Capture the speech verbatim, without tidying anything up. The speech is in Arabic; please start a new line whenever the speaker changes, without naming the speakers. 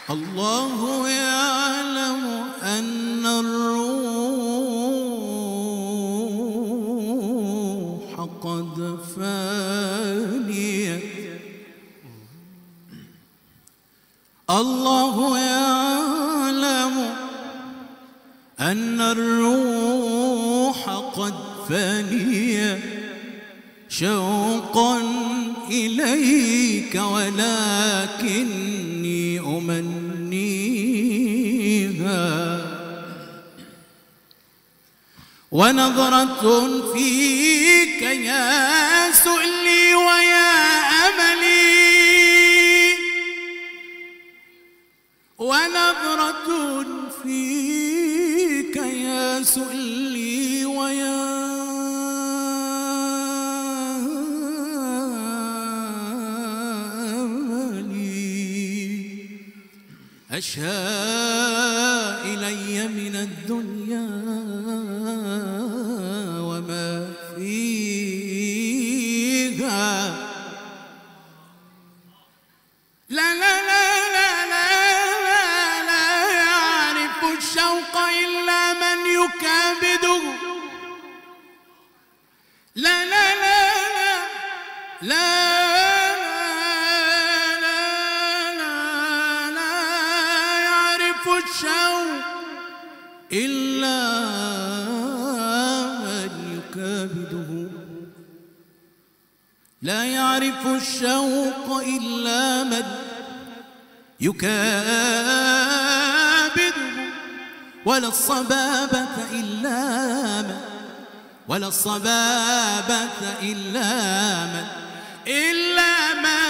الله يعلم أن الروح قد فانيت. الله يعلم أن الروح قد فانيت شوقا إليك، ولكني أمنيها. ونظرة فيك يا سؤلي ويا أملي، ونظرة فيك يا سؤلي ويا أشهى إلي من الدنيا وما فيها. لا لا لا لا لا لا لا يعرف الشوق إلا من يكابده. لا لا لا لا لا الشوق إلا من يكابده. لا يعرف الشوق إلا من يكابده، ولا الصبابة إلا من ولا الصبابة إلا من إلا من